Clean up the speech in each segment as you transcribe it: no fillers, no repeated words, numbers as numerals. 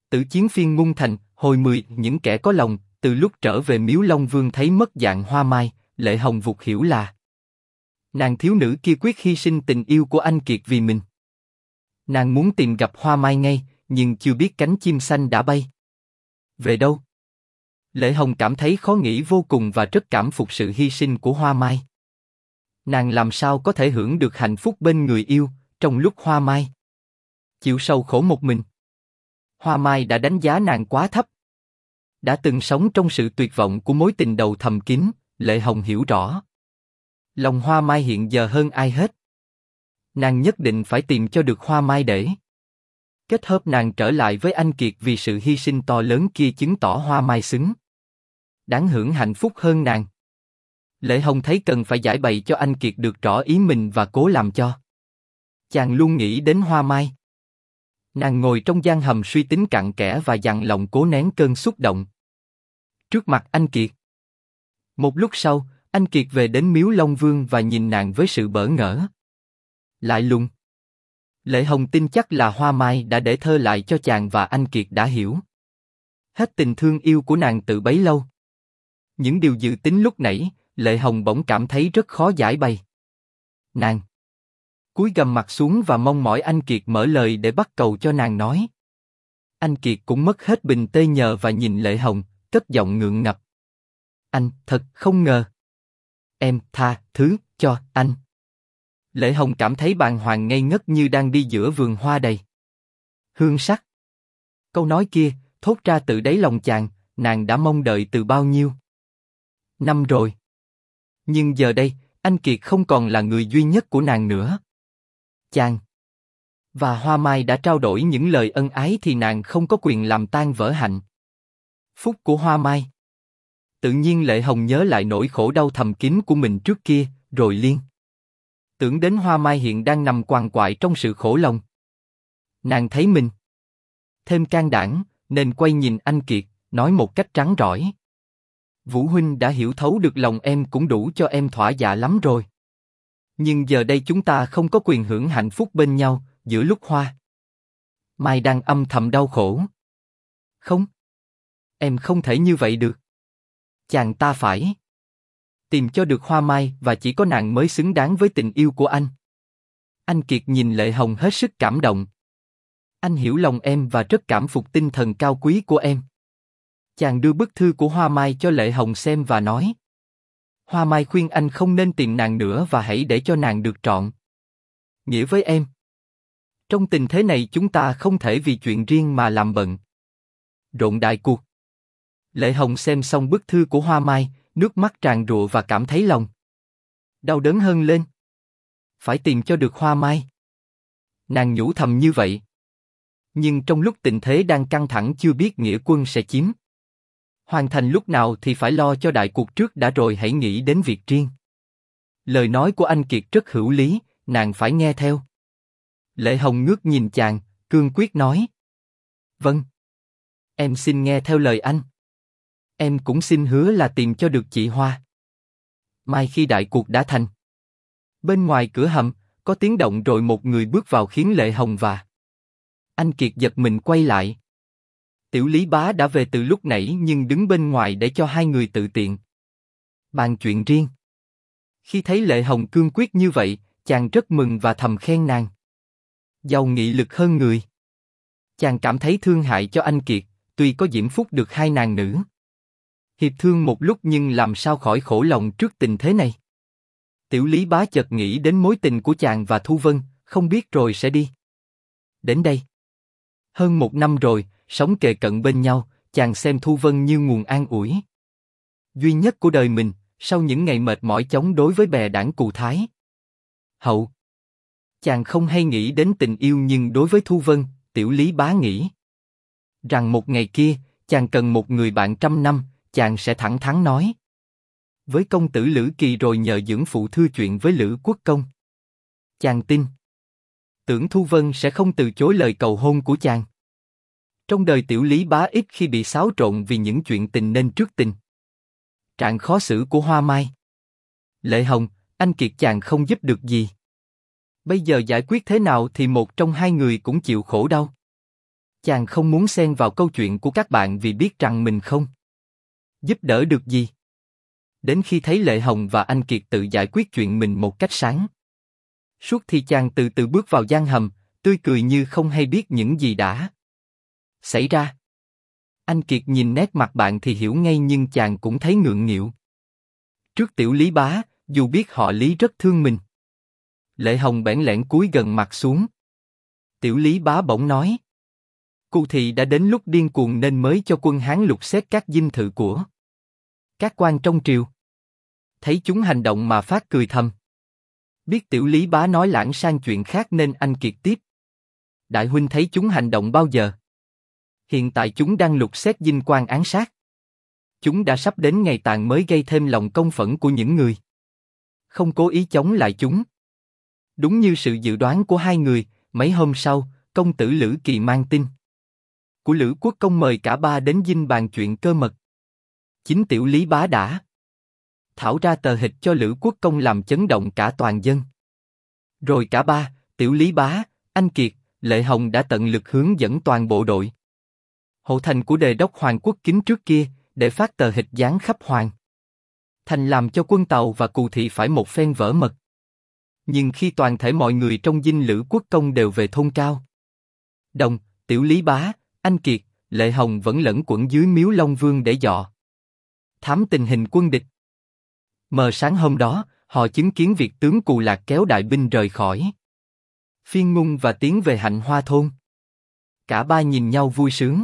Tử chiến phiên Ngung Thành, hồi 10, những kẻ có lòng, từ lúc trở về Miếu Long Vương thấy mất dạng Hoa Mai, Lệ Hồng vụt hiểu là nàng thiếu nữ kia quyết hy sinh tình yêu của anh Kiệt vì mình. Nàng muốn tìm gặp Hoa Mai ngay, nhưng chưa biết cánh chim xanh đã bay về đâu. Lệ Hồng cảm thấy khó nghĩ vô cùng và rất cảm phục sự hy sinh của Hoa Mai. Nàng làm sao có thể hưởng được hạnh phúc bên người yêu, trong lúc Hoa Mai chịu sầu khổ một mình. Hoa Mai đã đánh giá nàng quá thấp. Đã từng sống trong sự tuyệt vọng của mối tình đầu thầm kín, Lệ Hồng hiểu rõ. Lòng Hoa Mai hiện giờ hơn ai hết. Nàng nhất định phải tìm cho được Hoa Mai để kết hợp nàng trở lại với anh Kiệt, vì sự hy sinh to lớn kia chứng tỏ Hoa Mai xứng đáng hưởng hạnh phúc hơn nàng. Lệ Hồng thấy cần phải giải bày cho anh Kiệt được rõ ý mình và cố làm cho chàng luôn nghĩ đến Hoa Mai. Nàng ngồi trong gian hầm suy tính cặn kẽ và dặn lòng cố nén cơn xúc động trước mặt anh Kiệt. Một lúc sau, anh Kiệt về đến Miếu Long Vương và nhìn nàng với sự bỡ ngỡ lại lùng. Lệ Hồng tin chắc là Hoa Mai đã để thơ lại cho chàng và anh Kiệt đã hiểu hết tình thương yêu của nàng từ bấy lâu. Những điều dự tính lúc nãy, Lệ Hồng bỗng cảm thấy rất khó giải bày. Nàng cúi gằm mặt xuống và mong mỏi anh Kiệt mở lời để bắt cầu cho nàng nói. Anh Kiệt cũng mất hết bình tê nhờ và nhìn Lệ Hồng, cất giọng ngượng ngập. Anh thật không ngờ. Em tha thứ cho anh. Lệ Hồng cảm thấy bàng hoàng ngây ngất như đang đi giữa vườn hoa đầy hương sắc. Câu nói kia thốt ra từ đáy lòng chàng, nàng đã mong đợi từ bao nhiêu năm rồi. Nhưng giờ đây, anh Kiệt không còn là người duy nhất của nàng nữa. Chàng và Hoa Mai đã trao đổi những lời ân ái thì nàng không có quyền làm tan vỡ hạnh phúc của Hoa Mai. Tự nhiên Lệ Hồng nhớ lại nỗi khổ đau thầm kín của mình trước kia, rồi liên tưởng đến Hoa Mai hiện đang nằm quằn quại trong sự khổ lòng. Nàng thấy mình thêm can đảm, nên quay nhìn anh Kiệt, nói một cách trắng rỏi. Vũ huynh đã hiểu thấu được lòng em cũng đủ cho em thỏa dạ lắm rồi. Nhưng giờ đây chúng ta không có quyền hưởng hạnh phúc bên nhau, giữa lúc Hoa Mai đang âm thầm đau khổ. Không, em không thể như vậy được. Chàng ta phải tìm cho được Hoa Mai và chỉ có nàng mới xứng đáng với tình yêu của anh. Anh Kiệt nhìn Lệ Hồng hết sức cảm động. Anh hiểu lòng em và rất cảm phục tinh thần cao quý của em. Chàng đưa bức thư của Hoa Mai cho Lệ Hồng xem và nói. Hoa Mai khuyên anh không nên tìm nàng nữa và hãy để cho nàng được trọn nghĩa với em. Trong tình thế này chúng ta không thể vì chuyện riêng mà làm bận rộn đại cuộc. Lệ Hồng xem xong bức thư của Hoa Mai, nước mắt tràn rụa và cảm thấy lòng đau đớn hơn lên. Phải tìm cho được Hoa Mai. Nàng nhủ thầm như vậy. Nhưng trong lúc tình thế đang căng thẳng chưa biết nghĩa quân sẽ chiếm hoàn thành lúc nào thì phải lo cho đại cuộc trước đã rồi hãy nghĩ đến việc riêng. Lời nói của anh Kiệt rất hữu lý, nàng phải nghe theo. Lệ Hồng ngước nhìn chàng, cương quyết nói. Vâng. Em xin nghe theo lời anh. Em cũng xin hứa là tìm cho được chị Hoa Mai khi đại cuộc đã thành. Bên ngoài cửa hầm, có tiếng động rồi một người bước vào khiến Lệ Hồng và anh Kiệt giật mình quay lại. Tiểu Lý Bá đã về từ lúc nãy nhưng đứng bên ngoài để cho hai người tự tiện bàn chuyện riêng. Khi thấy Lệ Hồng cương quyết như vậy, chàng rất mừng và thầm khen nàng giàu nghị lực hơn người. Chàng cảm thấy thương hại cho anh Kiệt, tuy có diễm phúc được hai nàng nữ hiệp thương một lúc nhưng làm sao khỏi khổ lòng trước tình thế này. Tiểu Lý Bá chợt nghĩ đến mối tình của chàng và Thu Vân, không biết rồi sẽ đi đến đây. Hơn một năm rồi, sống kề cận bên nhau, chàng xem Thu Vân như nguồn an ủi duy nhất của đời mình, sau những ngày mệt mỏi chống đối với bè đảng Cù Thái Hậu. Chàng không hay nghĩ đến tình yêu nhưng đối với Thu Vân, Tiểu Lý Bá nghĩ rằng một ngày kia, chàng cần một người bạn trăm năm, chàng sẽ thẳng thắn nói với công tử Lữ Kỳ rồi nhờ dưỡng phụ thư chuyện với Lữ Quốc Công. Chàng tin tưởng Thu Vân sẽ không từ chối lời cầu hôn của chàng. Trong đời Tiểu Lý Bá ít khi bị xáo trộn vì những chuyện tình nên trước tình trạng khó xử của Hoa Mai. Lệ Hồng, anh Kiệt chàng không giúp được gì. Bây giờ giải quyết thế nào thì một trong hai người cũng chịu khổ đau. Chàng không muốn xen vào câu chuyện của các bạn vì biết rằng mình không giúp đỡ được gì. Đến khi thấy Lệ Hồng và anh Kiệt tự giải quyết chuyện mình một cách sáng suốt thì chàng từ từ bước vào gian hầm, tươi cười như không hay biết những gì đã xảy ra. Anh Kiệt nhìn nét mặt bạn thì hiểu ngay nhưng chàng cũng thấy ngượng nghịu trước Tiểu Lý Bá, dù biết họ Lý rất thương mình. Lệ Hồng bẽn lẽn cúi gần mặt xuống. Tiểu Lý Bá bỗng nói: Cụ thị đã đến lúc điên cuồng nên mới cho quân Hán lục xét các dinh thự của các quan trong triều. Thấy chúng hành động mà phát cười thầm. Biết Tiểu Lý Bá nói lãng sang chuyện khác nên anh Kiệt tiếp: Đại huynh thấy chúng hành động bao giờ? Hiện tại chúng đang lục xét dinh quan án sát. Chúng đã sắp đến ngày tàn mới gây thêm lòng công phẫn của những người không cố ý chống lại chúng. Đúng như sự dự đoán của hai người, mấy hôm sau, công tử Lữ Kỳ mang tin của Lữ Quốc công mời cả ba đến dinh bàn chuyện cơ mật. Chính Tiểu Lý Bá đã thảo ra tờ hịch cho Lữ Quốc công làm chấn động cả toàn dân. Rồi cả ba, Tiểu Lý Bá, anh Kiệt, Lệ Hồng đã tận lực hướng dẫn toàn bộ đội hộ thành của đề đốc Hoàng Quốc Kính trước kia, để phát tờ hịch dán khắp Hoàng thành làm cho quân Tàu và Cù Thị phải một phen vỡ mật. Nhưng khi toàn thể mọi người trong dinh Lữ Quốc công đều về thôn Cao Đồng, Tiểu Lý Bá, anh Kiệt, Lệ Hồng vẫn lẫn quẩn dưới miếu Long Vương để dò thám tình hình quân địch. Mờ sáng hôm đó, họ chứng kiến việc tướng Cù Lạc kéo đại binh rời khỏi Phiên Ngung và tiến về Hạnh Hoa thôn. Cả ba nhìn nhau vui sướng.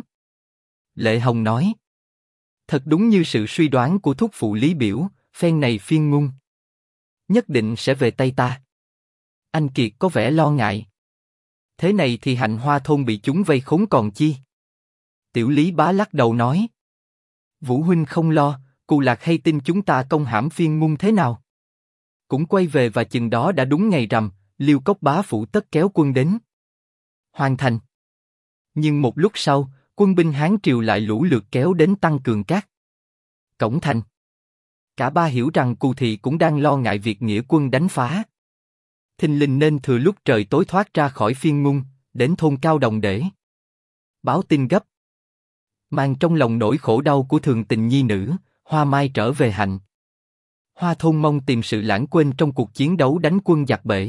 Lệ Hồng nói: Thật đúng như sự suy đoán của thúc phụ Lý Biểu, phen này Phiên Ngung nhất định sẽ về tay ta. Anh Kiệt có vẻ lo ngại: Thế này thì Hạnh Hoa thôn bị chúng vây khốn còn chi? Tiểu Lý Bá lắc đầu nói: Vũ huynh không lo, Cù Lạc hay tin chúng ta công hãm Phiên Ngung thế nào cũng quay về và chừng đó đã đúng ngày rằm, Liêu Cốc bá phụ tất kéo quân đến hoàn thành. Nhưng một lúc sau, quân binh Hán triều lại lũ lượt kéo đến tăng cường các cổng thành. Cả ba hiểu rằng Cù Thị cũng đang lo ngại việc nghĩa quân đánh phá thình lình nên thừa lúc trời tối thoát ra khỏi Phiên Ngung, đến thôn Cao Đồng để báo tin gấp. Mang trong lòng nỗi khổ đau của thường tình nhi nữ, Hoa Mai trở về Hạnh Hoa thôn mong tìm sự lãng quên trong cuộc chiến đấu đánh quân giặc bể.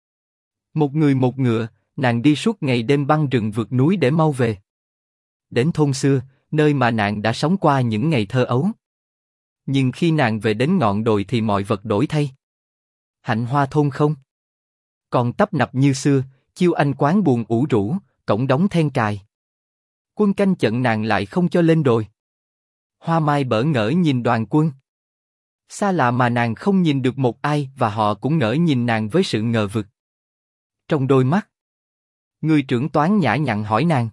Một người một ngựa, nàng đi suốt ngày đêm băng rừng vượt núi để mau về đến thôn xưa, nơi mà nàng đã sống qua những ngày thơ ấu. Nhưng khi nàng về đến ngọn đồi thì mọi vật đổi thay. Hạnh Hoa thôn không còn tấp nập như xưa, chiêu anh quán buồn ủ rũ, cổng đóng then cài. Quân canh chận nàng lại không cho lên đồi. Hoa Mai bỡ ngỡ nhìn đoàn quân xa lạ mà nàng không nhìn được một ai, và họ cũng ngỡ nhìn nàng với sự ngờ vực trong đôi mắt. Người trưởng toán nhã nhặn hỏi nàng: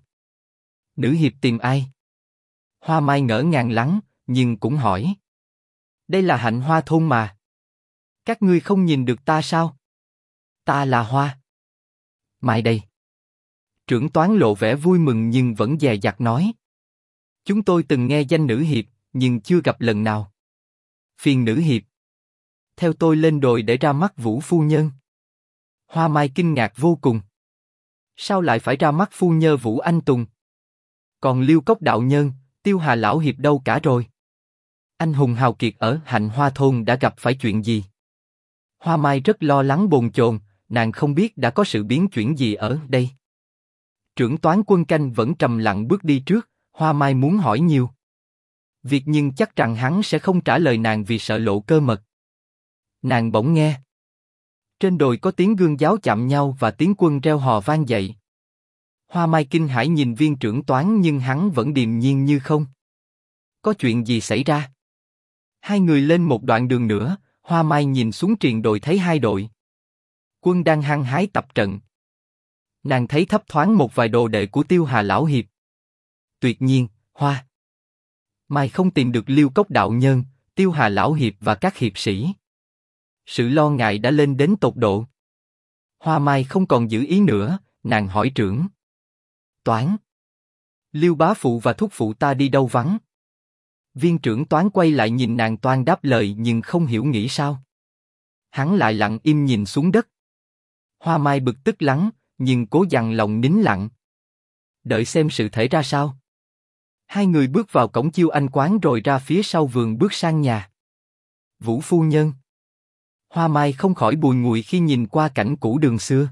Nữ hiệp tìm ai? Hoa Mai ngỡ ngàng lắng, nhưng cũng hỏi: Đây là Hạnh Hoa thôn mà. Các ngươi không nhìn được ta sao? Ta là Hoa Mai đây. Trưởng toán lộ vẻ vui mừng nhưng vẫn dè dặt nói: Chúng tôi từng nghe danh nữ hiệp, nhưng chưa gặp lần nào. Phiền nữ hiệp theo tôi lên đồi để ra mắt Vũ phu nhân. Hoa Mai kinh ngạc vô cùng. Sao lại phải ra mắt phu nhân Vũ Anh Tùng? Còn Liêu Cốc đạo nhân, Tiêu Hà lão hiệp đâu cả rồi? Anh hùng hào kiệt ở Hạnh Hoa thôn đã gặp phải chuyện gì? Hoa Mai rất lo lắng bồn chồn, nàng không biết đã có sự biến chuyển gì ở đây. Trưởng toán quân canh vẫn trầm lặng bước đi trước. Hoa Mai muốn hỏi nhiều việc nhưng chắc rằng hắn sẽ không trả lời nàng vì sợ lộ cơ mật. Nàng bỗng nghe trên đồi có tiếng gươm giáo chạm nhau và tiếng quân reo hò vang dậy. Hoa Mai kinh hãi nhìn viên trưởng toán nhưng hắn vẫn điềm nhiên như không có chuyện gì xảy ra. Hai người lên một đoạn đường nữa, Hoa Mai nhìn xuống triền đồi thấy hai đội quân đang hăng hái tập trận. Nàng thấy thấp thoáng một vài đồ đệ của Tiêu Hà lão hiệp. Tuyệt nhiên, Hoa Mai không tìm được Liêu Cốc đạo nhân, Tiêu Hà lão hiệp và các hiệp sĩ. Sự lo ngại đã lên đến tột độ. Hoa Mai không còn giữ ý nữa, nàng hỏi trưởng toán: Liêu bá phụ và thúc phụ ta đi đâu vắng? Viên trưởng toán quay lại nhìn nàng toan đáp lời nhưng không hiểu nghĩ sao. Hắn lại lặng im nhìn xuống đất. Hoa Mai bực tức lắm, nhưng cố dằn lòng nín lặng. Đợi xem sự thể ra sao. Hai người bước vào cổng Chiêu Anh quán rồi ra phía sau vườn bước sang nhà. Vũ phu nhân. Hoa Mai không khỏi bùi ngùi khi nhìn qua cảnh cũ đường xưa.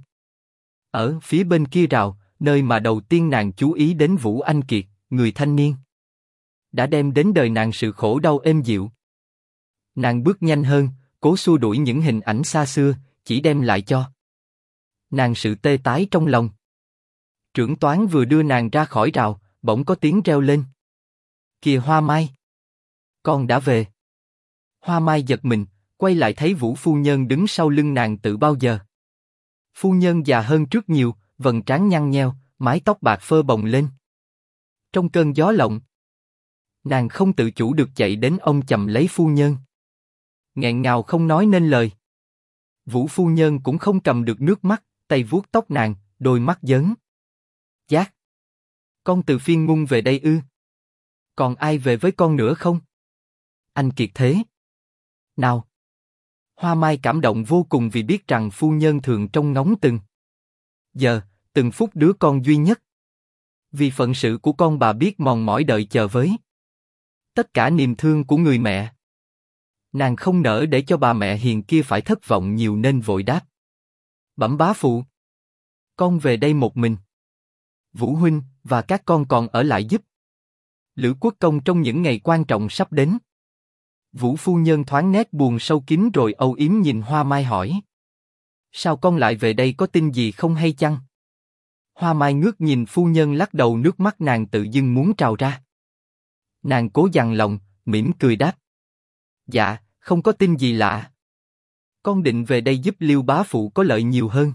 Ở phía bên kia rào, nơi mà đầu tiên nàng chú ý đến Vũ Anh Kiệt, người thanh niên đã đem đến đời nàng sự khổ đau êm dịu. Nàng bước nhanh hơn, cố xua đuổi những hình ảnh xa xưa, chỉ đem lại cho nàng sự tê tái trong lòng. Trưởng toán vừa đưa nàng ra khỏi rào, bỗng có tiếng reo lên. Kìa Hoa Mai! Con đã về. Hoa Mai giật mình, quay lại thấy Vũ phu nhân đứng sau lưng nàng từ bao giờ. Phu nhân già hơn trước nhiều, vầng trán nhăn nheo, mái tóc bạc phơ bồng lên. Trong cơn gió lộng, nàng không tự chủ được chạy đến ôm chầm lấy phu nhân. Nghẹn ngào không nói nên lời. Vũ phu nhân cũng không cầm được nước mắt, tay vuốt tóc nàng, đôi mắt dớn. Giác! Con từ Phiên Ngung về đây ư? Còn ai về với con nữa không? Anh Kiệt thế nào? Hoa Mai cảm động vô cùng vì biết rằng phu nhân thường trông ngóng từng giờ, từng phút đứa con duy nhất. Vì phận sự của con bà biết mòn mỏi đợi chờ với tất cả niềm thương của người mẹ. Nàng không nỡ để cho bà mẹ hiền kia phải thất vọng nhiều nên vội đáp. Bẩm bá phụ. Con về đây một mình. Vũ huynh và các con còn ở lại giúp Lữ Quốc công trong những ngày quan trọng sắp đến. Vũ phu nhân thoáng nét buồn sâu kín rồi âu yếm nhìn Hoa Mai hỏi. Sao con lại về đây, có tin gì không hay chăng? Hoa Mai ngước nhìn phu nhân lắc đầu, nước mắt nàng tự dưng muốn trào ra. Nàng cố dằn lòng, mỉm cười đáp. Dạ, không có tin gì lạ. Con định về đây giúp Liêu bá phụ có lợi nhiều hơn.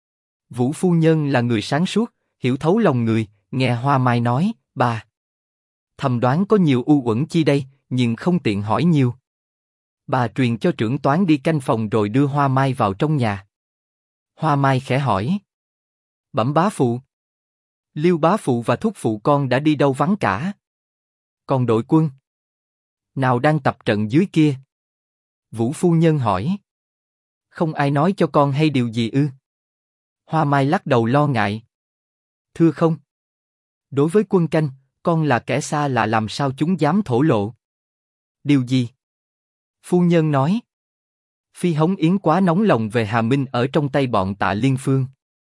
Vũ phu nhân là người sáng suốt, hiểu thấu lòng người, nghe Hoa Mai nói, bà thầm đoán có nhiều u uẩn chi đây, nhưng không tiện hỏi nhiều. Bà truyền cho trưởng toán đi canh phòng rồi đưa Hoa Mai vào trong nhà. Hoa Mai khẽ hỏi. Bẩm bá phụ. Liêu bá phụ và thúc phụ con đã đi đâu vắng cả? Còn đội quân nào đang tập trận dưới kia? Vũ phu nhân hỏi. Không ai nói cho con hay điều gì ư? Hoa Mai lắc đầu lo ngại. Thưa không. Đối với quân canh, con là kẻ xa lạ, làm sao chúng dám thổ lộ? Điều gì? Phu nhân nói. Phi Hống Yến quá nóng lòng về Hà Minh ở trong tay bọn Tạ Liên Phương,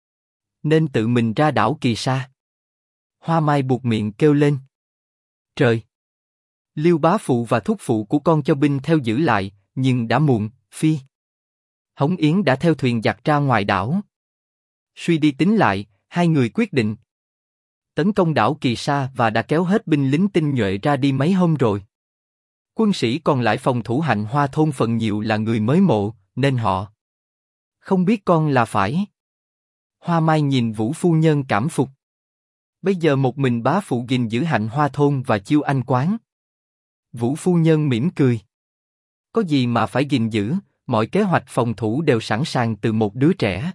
nên tự mình ra đảo Kỳ Sa. Hoa Mai buột miệng kêu lên. Trời! Liêu bá phụ và thúc phụ của con cho binh theo giữ lại, nhưng đã muộn. Phi Hống Yến đã theo thuyền giặc ra ngoài đảo. Suy đi tính lại, hai người quyết định tấn công đảo Kỳ Sa và đã kéo hết binh lính tinh nhuệ ra đi mấy hôm rồi. Quân sĩ còn lại phòng thủ Hạnh Hoa thôn phần nhiều là người mới mộ, nên họ không biết con là phải. Hoa Mai nhìn Vũ phu nhân cảm phục. Bây giờ một mình bá phụ gìn giữ Hạnh Hoa thôn và Chiêu Anh quán. Vũ phu nhân mỉm cười. Có gì mà phải gìn giữ, mọi kế hoạch phòng thủ đều sẵn sàng từ một đứa trẻ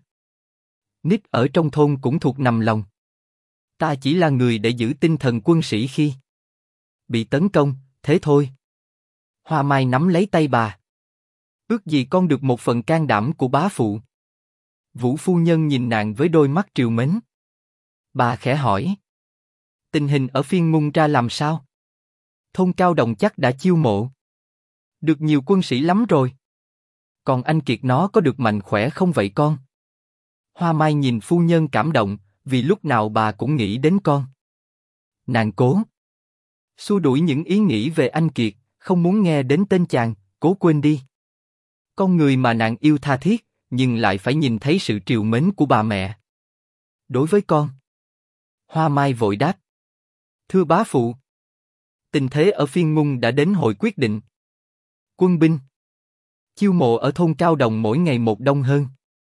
nít ở trong thôn cũng thuộc nằm lòng. Ta chỉ là người để giữ tinh thần quân sĩ khi bị tấn công, thế thôi. Hoa Mai nắm lấy tay bà. Ước gì con được một phần can đảm của bá phụ. Vũ phu nhân nhìn nàng với đôi mắt trìu mến. Bà khẽ hỏi. Tình hình ở Phiên Ngung ra làm sao? Thôn Cao Đồng chắc đã chiêu mộ được nhiều quân sĩ lắm rồi. Còn anh Kiệt nó có được mạnh khỏe không vậy con? Hoa Mai nhìn phu nhân cảm động, vì lúc nào bà cũng nghĩ đến con. Nàng cố xua đuổi những ý nghĩ về anh Kiệt, không muốn nghe đến tên chàng, cố quên đi. Con người mà nàng yêu tha thiết, nhưng lại phải nhìn thấy sự trìu mến của bà mẹ đối với con. Hoa Mai vội đáp. Thưa bá phụ. Tình thế ở Phiên Ngung đã đến hồi quyết định. Quân binh chiêu mộ ở thôn Cao Đồng mỗi ngày một đông hơn.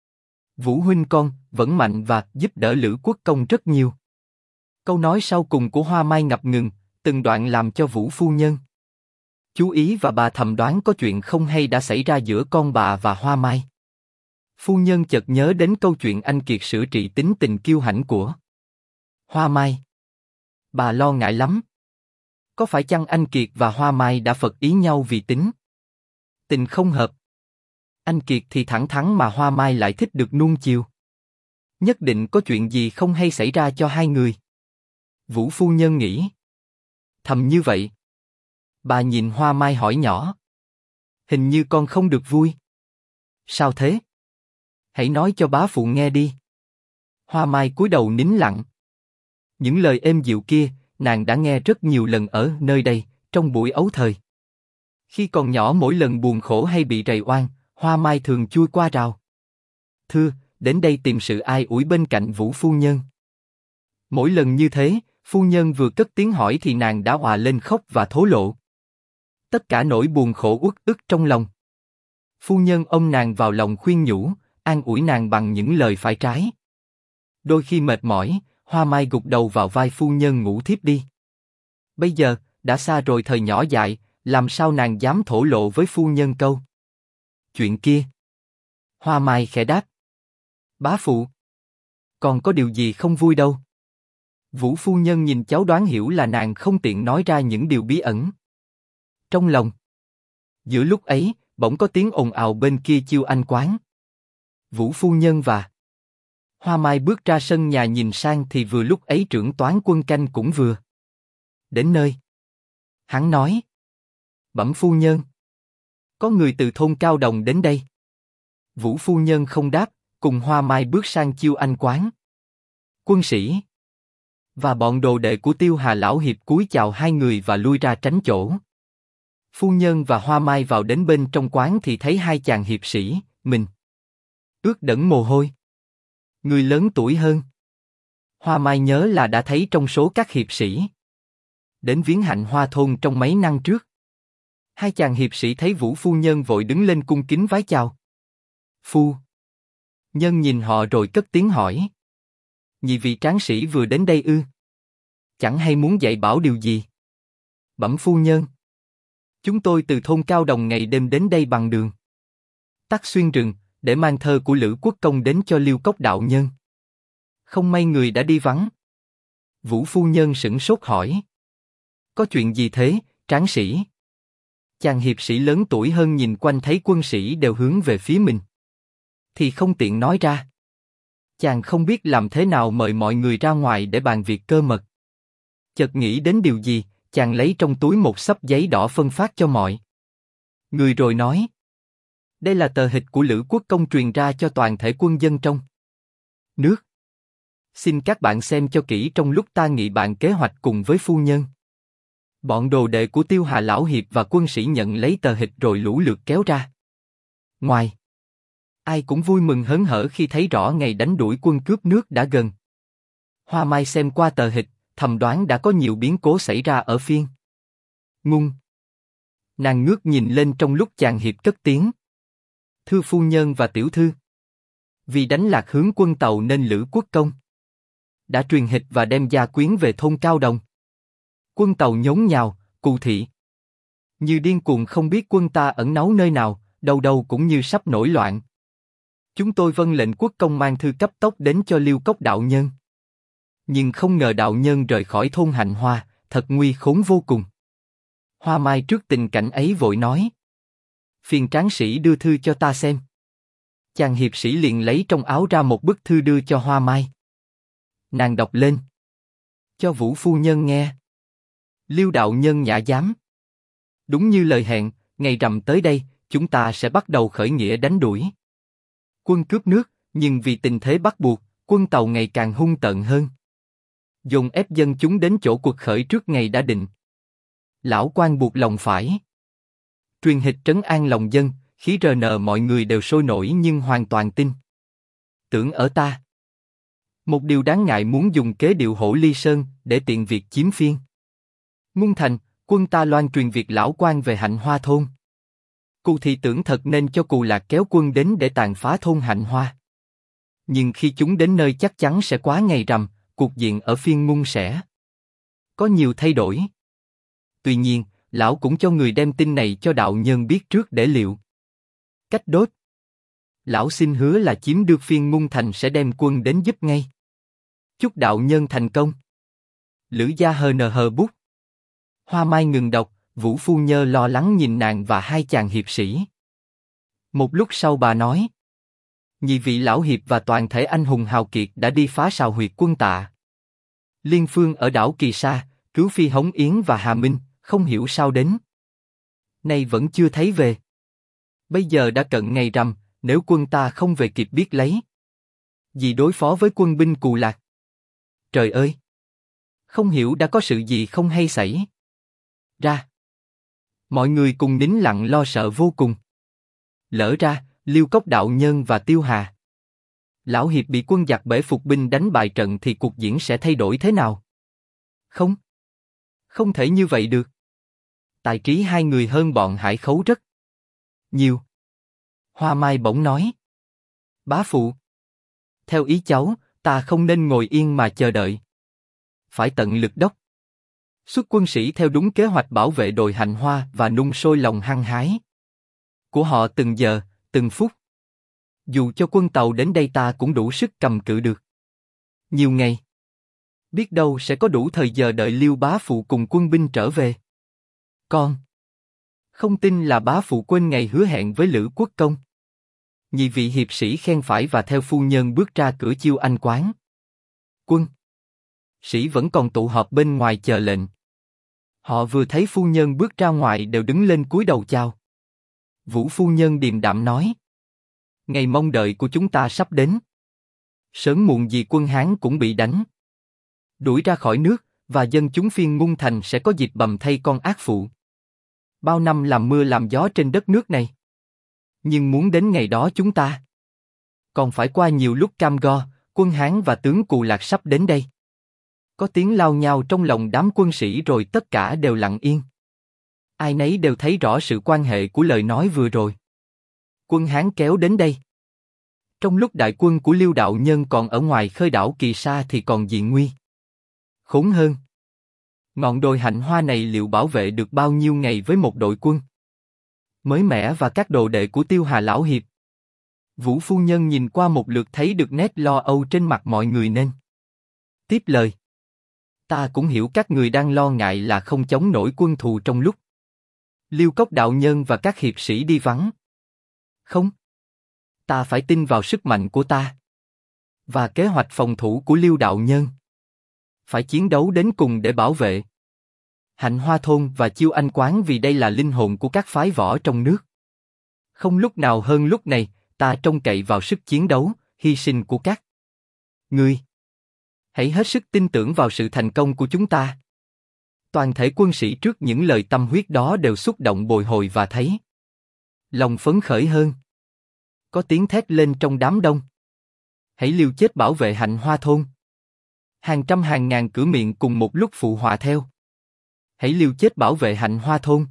Vũ huynh con vẫn mạnh và giúp đỡ Lữ Quốc công rất nhiều. Câu nói sau cùng của Hoa Mai ngập ngừng, từng đoạn làm cho Vũ phu nhân chú ý và bà thầm đoán có chuyện không hay đã xảy ra giữa con bà và Hoa Mai. Phu nhân chợt nhớ đến câu chuyện anh Kiệt sửa trị tính tình kiêu hãnh của Hoa Mai. Bà lo ngại lắm. Có phải chăng anh Kiệt và Hoa Mai đã phật ý nhau vì tính tình không hợp? Anh Kiệt thì thẳng thắn mà Hoa Mai lại thích được nuông chiều. Nhất định có chuyện gì không hay xảy ra cho hai người. Vũ phu nhân nghĩ thầm như vậy. Bà nhìn Hoa Mai hỏi nhỏ. Hình như con không được vui. Sao thế? Hãy nói cho bá phụ nghe đi. Hoa Mai cúi đầu nín lặng. Những lời êm dịu kia, nàng đã nghe rất nhiều lần ở nơi đây, trong buổi ấu thời. Khi còn nhỏ mỗi lần buồn khổ hay bị rầy oan, Hoa Mai thường chui qua rào. Thưa, đến đây tìm sự ai ủi bên cạnh Vũ phu nhân. Mỗi lần như thế, phu nhân vừa cất tiếng hỏi thì nàng đã òa lên khóc và thổ lộ. Tất cả nỗi buồn khổ uất ức trong lòng. Phu nhân ôm nàng vào lòng khuyên nhủ, an ủi nàng bằng những lời phải trái. Đôi khi mệt mỏi, Hoa Mai gục đầu vào vai phu nhân ngủ thiếp đi. Bây giờ, đã xa rồi thời nhỏ dại, làm sao nàng dám thổ lộ với phu nhân câu chuyện kia? Hoa Mai khẽ đáp. Bá phụ, còn có điều gì không vui đâu. Vũ phu nhân nhìn cháu đoán hiểu là nàng không tiện nói ra những điều bí ẩn trong lòng. Giữa lúc ấy, bỗng có tiếng ồn ào bên kia chiêu anh quán. Vũ phu nhân và Hoa Mai bước ra sân nhà nhìn sang thì vừa lúc ấy trưởng toán quân canh cũng vừa đến nơi. Hắn nói: Bẩm phu nhân, có người từ thôn Cao Đồng đến đây. Vũ phu nhân không đáp, cùng Hoa Mai bước sang chiêu anh quán. Quân sĩ và bọn đồ đệ của Tiêu Hà lão hiệp cúi chào hai người và lui ra tránh chỗ. Phu nhân và Hoa Mai vào đến bên trong quán thì thấy hai chàng hiệp sĩ, mình ướt đẫm mồ hôi. Người lớn tuổi hơn. Hoa Mai nhớ là đã thấy trong số các hiệp sĩ đến viếng Hạnh Hoa thôn trong mấy năm trước. Hai chàng hiệp sĩ thấy Vũ phu nhân vội đứng lên cung kính vái chào. Phu nhân nhìn họ rồi cất tiếng hỏi: Nhị vị tráng sĩ vừa đến đây ư? Chẳng hay muốn dạy bảo điều gì? Bẩm phu nhân, chúng tôi từ thôn Cao Đồng ngày đêm đến đây bằng đường tắt xuyên rừng để mang thơ của Lữ Quốc Công đến cho Liêu Cốc đạo nhân. Không may người đã đi vắng. Vũ phu nhân sửng sốt hỏi: Có chuyện gì thế, tráng sĩ? Chàng hiệp sĩ lớn tuổi hơn nhìn quanh thấy quân sĩ đều hướng về phía mình, thì không tiện nói ra. Chàng không biết làm thế nào mời mọi người ra ngoài để bàn việc cơ mật. Chợt nghĩ đến điều gì, chàng lấy trong túi một xấp giấy đỏ phân phát cho mọi người rồi nói: Đây là tờ hịch của Lữ Quốc Công truyền ra cho toàn thể quân dân trong nước. Xin các bạn xem cho kỹ trong lúc ta nghị bàn kế hoạch cùng với phu nhân. Bọn đồ đệ của Tiêu Hà lão hiệp và quân sĩ nhận lấy tờ hịch rồi lũ lượt kéo ra ngoài. Ai cũng vui mừng hớn hở khi thấy rõ ngày đánh đuổi quân cướp nước đã gần. Hoa Mai xem qua tờ hịch, thầm đoán đã có nhiều biến cố xảy ra ở phiên Ngung. Nàng ngước nhìn lên trong lúc chàng hiệp cất tiếng: Thưa phu nhân và tiểu thư, vì đánh lạc hướng quân Tàu nên Lữ Quốc Công đã truyền hịch và đem gia quyến về thôn Cao Đồng. Quân Tàu nhốn nhào, cù thị như điên cuồng không biết quân ta ẩn náu nơi nào, đâu đâu cũng như sắp nổi loạn. Chúng tôi vâng lệnh quốc công mang thư cấp tốc đến cho Liêu Cốc đạo nhân. Nhưng không ngờ đạo nhân rời khỏi thôn Hạnh Hoa, thật nguy khốn vô cùng. Hoa Mai trước tình cảnh ấy vội nói: Phiền tráng sĩ đưa thư cho ta xem. Chàng hiệp sĩ liền lấy trong áo ra một bức thư đưa cho Hoa Mai. Nàng đọc lên cho Vũ phu nhân nghe. Liêu đạo nhân nhã dám. Đúng như lời hẹn, ngày rằm tới đây, chúng ta sẽ bắt đầu khởi nghĩa đánh đuổi quân cướp nước, nhưng vì tình thế bắt buộc, quân Tàu ngày càng hung tợn hơn, dồn ép dân chúng đến chỗ cuộc khởi trước ngày đã định. Lão quan buộc lòng phải truyền hịch trấn an lòng dân, khí rn mọi người đều sôi nổi nhưng hoàn toàn tin tưởng ở ta. Một điều đáng ngại muốn dùng kế điệu Hổ Ly Sơn để tiện việc chiếm phiên Ngung thành, quân ta loan truyền việc lão quan về Hạnh Hoa thôn. Cù thị tưởng thật nên cho Cù Lạc kéo quân đến để tàn phá thôn Hạnh Hoa. Nhưng khi chúng đến nơi chắc chắn sẽ quá ngày rằm, cuộc diện ở phiên Ngung sẽ có nhiều thay đổi. Tuy nhiên, lão cũng cho người đem tin này cho đạo nhân biết trước để liệu cách đốt. Lão xin hứa là chiếm được phiên Ngung thành sẽ đem quân đến giúp ngay. Chúc đạo nhân thành công. Lữ gia hờ bút. Hoa Mai ngừng đọc, Vũ phu nhân lo lắng nhìn nàng và hai chàng hiệp sĩ. Một lúc sau bà nói: Nhị vị lão hiệp và toàn thể anh hùng hào kiệt đã đi phá sào huyệt quân Tạ. Liên Phương ở đảo Kỳ Sa, cứu Phi Hống Yến và Hà Minh, không hiểu sao đến nay vẫn chưa thấy về. Bây giờ đã cận ngày rằm, nếu quân ta không về kịp biết lấy gì đối phó với quân binh Cù Lạc. Trời ơi! Không hiểu đã có sự gì không hay xảy ra. Mọi người cùng nín lặng lo sợ vô cùng. Lỡ ra, Liêu Cốc đạo nhân và Tiêu Hà Lão Hiệp bị quân giặc bể phục binh đánh bại trận thì cuộc diễn sẽ thay đổi thế nào? Không thể như vậy được. Tài trí hai người hơn bọn Hải Khấu rất nhiều. Hoa Mai bỗng nói: Bá phụ, theo ý cháu, ta không nên ngồi yên mà chờ đợi. Phải tận lực đốc xuất quân sĩ theo đúng kế hoạch bảo vệ đồi Hạnh Hoa và nung sôi lòng hăng hái của họ từng giờ, từng phút. Dù cho quân Tàu đến đây ta cũng đủ sức cầm cự được nhiều ngày. Biết đâu sẽ có đủ thời giờ đợi Liêu bá phụ cùng quân binh trở về. Con không tin là bá phụ quên ngày hứa hẹn với Lữ Quốc Công. Nhị vị hiệp sĩ khen phải và theo phu nhân bước ra cửa Chiêu Anh quán. Quân sĩ vẫn còn tụ họp bên ngoài chờ lệnh. Họ vừa thấy phu nhân bước ra ngoài đều đứng lên cúi đầu chào. Vũ phu nhân điềm đạm nói: Ngày mong đợi của chúng ta sắp đến. Sớm muộn gì quân Hán cũng bị đánh đuổi ra khỏi nước, và dân chúng Phiên Ngung Thành sẽ có dịp bầm thay con ác phụ. Bao năm làm mưa làm gió trên đất nước này, nhưng muốn đến ngày đó chúng ta còn phải qua nhiều lúc cam go. Quân Hán và tướng Cù Lạc sắp đến đây. Có tiếng lao nhao trong lòng đám quân sĩ rồi tất cả đều lặng yên. Ai nấy đều thấy rõ sự quan hệ của lời nói vừa rồi. Quân Hán kéo đến đây. Trong lúc đại quân của Liêu đạo nhân còn ở ngoài khơi đảo Kỳ Sa thì còn diện nguy khốn hơn. Ngọn đồi Hạnh Hoa này liệu bảo vệ được bao nhiêu ngày với một đội quân mới mẻ và các đồ đệ của Tiêu Hà lão hiệp? Vũ phu nhân nhìn qua một lượt thấy được nét lo âu trên mặt mọi người nên tiếp lời: Ta cũng hiểu các người đang lo ngại là không chống nổi quân thù trong lúc Liêu Cốc đạo nhân và các hiệp sĩ đi vắng. Không, ta phải tin vào sức mạnh của ta và kế hoạch phòng thủ của Liêu đạo nhân. Phải chiến đấu đến cùng để bảo vệ Hạnh Hoa thôn và Chiêu Anh quán, vì đây là linh hồn của các phái võ trong nước. Không lúc nào hơn lúc này, ta trông cậy vào sức chiến đấu, hy sinh của các ngươi. Hãy hết sức tin tưởng vào sự thành công của chúng ta. Toàn thể quân sĩ trước những lời tâm huyết đó đều xúc động bồi hồi và thấy lòng phấn khởi hơn. Có tiếng thét lên trong đám đông: Hãy liều chết bảo vệ Hạnh Hoa thôn. Hàng trăm hàng ngàn cửa miệng cùng một lúc phụ họa theo: Hãy liều chết bảo vệ Hạnh Hoa thôn.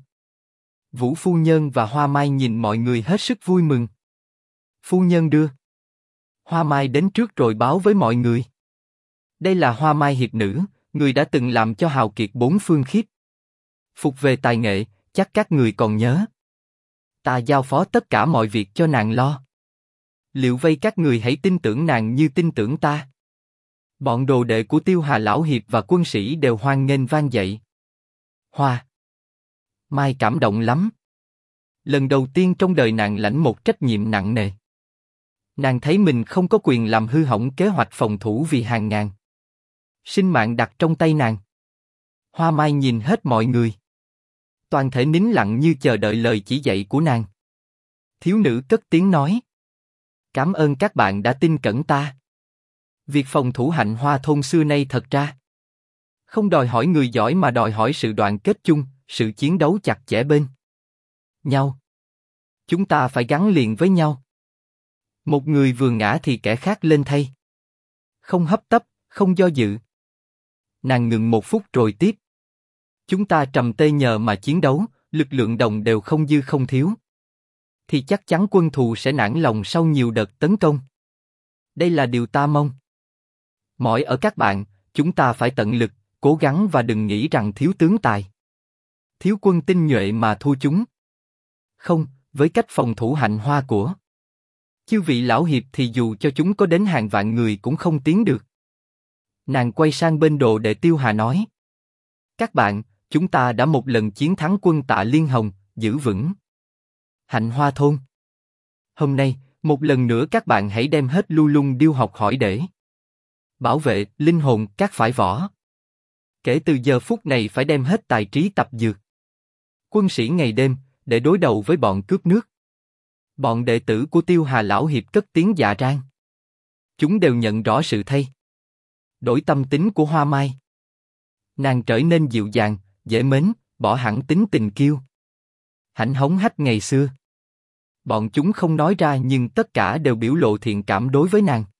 Vũ phu nhân và Hoa Mai nhìn mọi người hết sức vui mừng. Phu nhân đưa Hoa Mai đến trước rồi báo với mọi người: Đây là Hoa Mai hiệp nữ, người đã từng làm cho hào kiệt bốn phương khiếp phục về tài nghệ, chắc các người còn nhớ. Ta giao phó tất cả mọi việc cho nàng lo. Liệu vây các người hãy tin tưởng nàng như tin tưởng ta. Bọn đồ đệ của Tiêu Hà lão hiệp và quân sĩ đều hoan nghênh vang dậy. Hoa Mai cảm động lắm. Lần đầu tiên trong đời nàng lãnh một trách nhiệm nặng nề. Nàng thấy mình không có quyền làm hư hỏng kế hoạch phòng thủ vì hàng ngàn sinh mạng đặt trong tay nàng. Hoa Mai nhìn hết mọi người. Toàn thể nín lặng như chờ đợi lời chỉ dạy của nàng. Thiếu nữ cất tiếng nói: Cảm ơn các bạn đã tin cẩn ta. Việc phòng thủ Hạnh Hoa thôn xưa nay thật ra không đòi hỏi người giỏi mà đòi hỏi sự đoàn kết chung, sự chiến đấu chặt chẽ bên nhau. Chúng ta phải gắn liền với nhau. Một người vừa ngã thì kẻ khác lên thay. Không hấp tấp, không do dự. Nàng ngừng một phút rồi tiếp: Chúng ta trầm tê nhờ mà chiến đấu, lực lượng đồng đều không dư không thiếu. Thì chắc chắn quân thù sẽ nản lòng sau nhiều đợt tấn công. Đây là điều ta mong mỏi ở các bạn. Chúng ta phải tận lực, cố gắng và đừng nghĩ rằng thiếu tướng tài, thiếu quân tinh nhuệ mà thua chúng. Không, với cách phòng thủ Hạnh Hoa của chư vị lão hiệp thì dù cho chúng có đến hàng vạn người cũng không tiến được. Nàng quay sang bên đồ đệ Tiêu Hà nói: Các bạn, chúng ta đã một lần chiến thắng quân Tạ Liên Hồng, giữ vững Hạnh Hoa thôn. Hôm nay, một lần nữa các bạn hãy đem hết lưu lung điêu học hỏi để bảo vệ linh hồn các phái võ. Kể từ giờ phút này phải đem hết tài trí tập dược. Quân sĩ ngày đêm, để đối đầu với bọn cướp nước. Bọn đệ tử của Tiêu Hà Lão Hiệp cất tiếng dạ rang. Chúng đều nhận rõ sự thay đổi tâm tính của Hoa Mai. Nàng trở nên dịu dàng, dễ mến, bỏ hẳn tính tình kiêu hãnh hống hách ngày xưa. Bọn chúng không nói ra nhưng tất cả đều biểu lộ thiện cảm đối với nàng.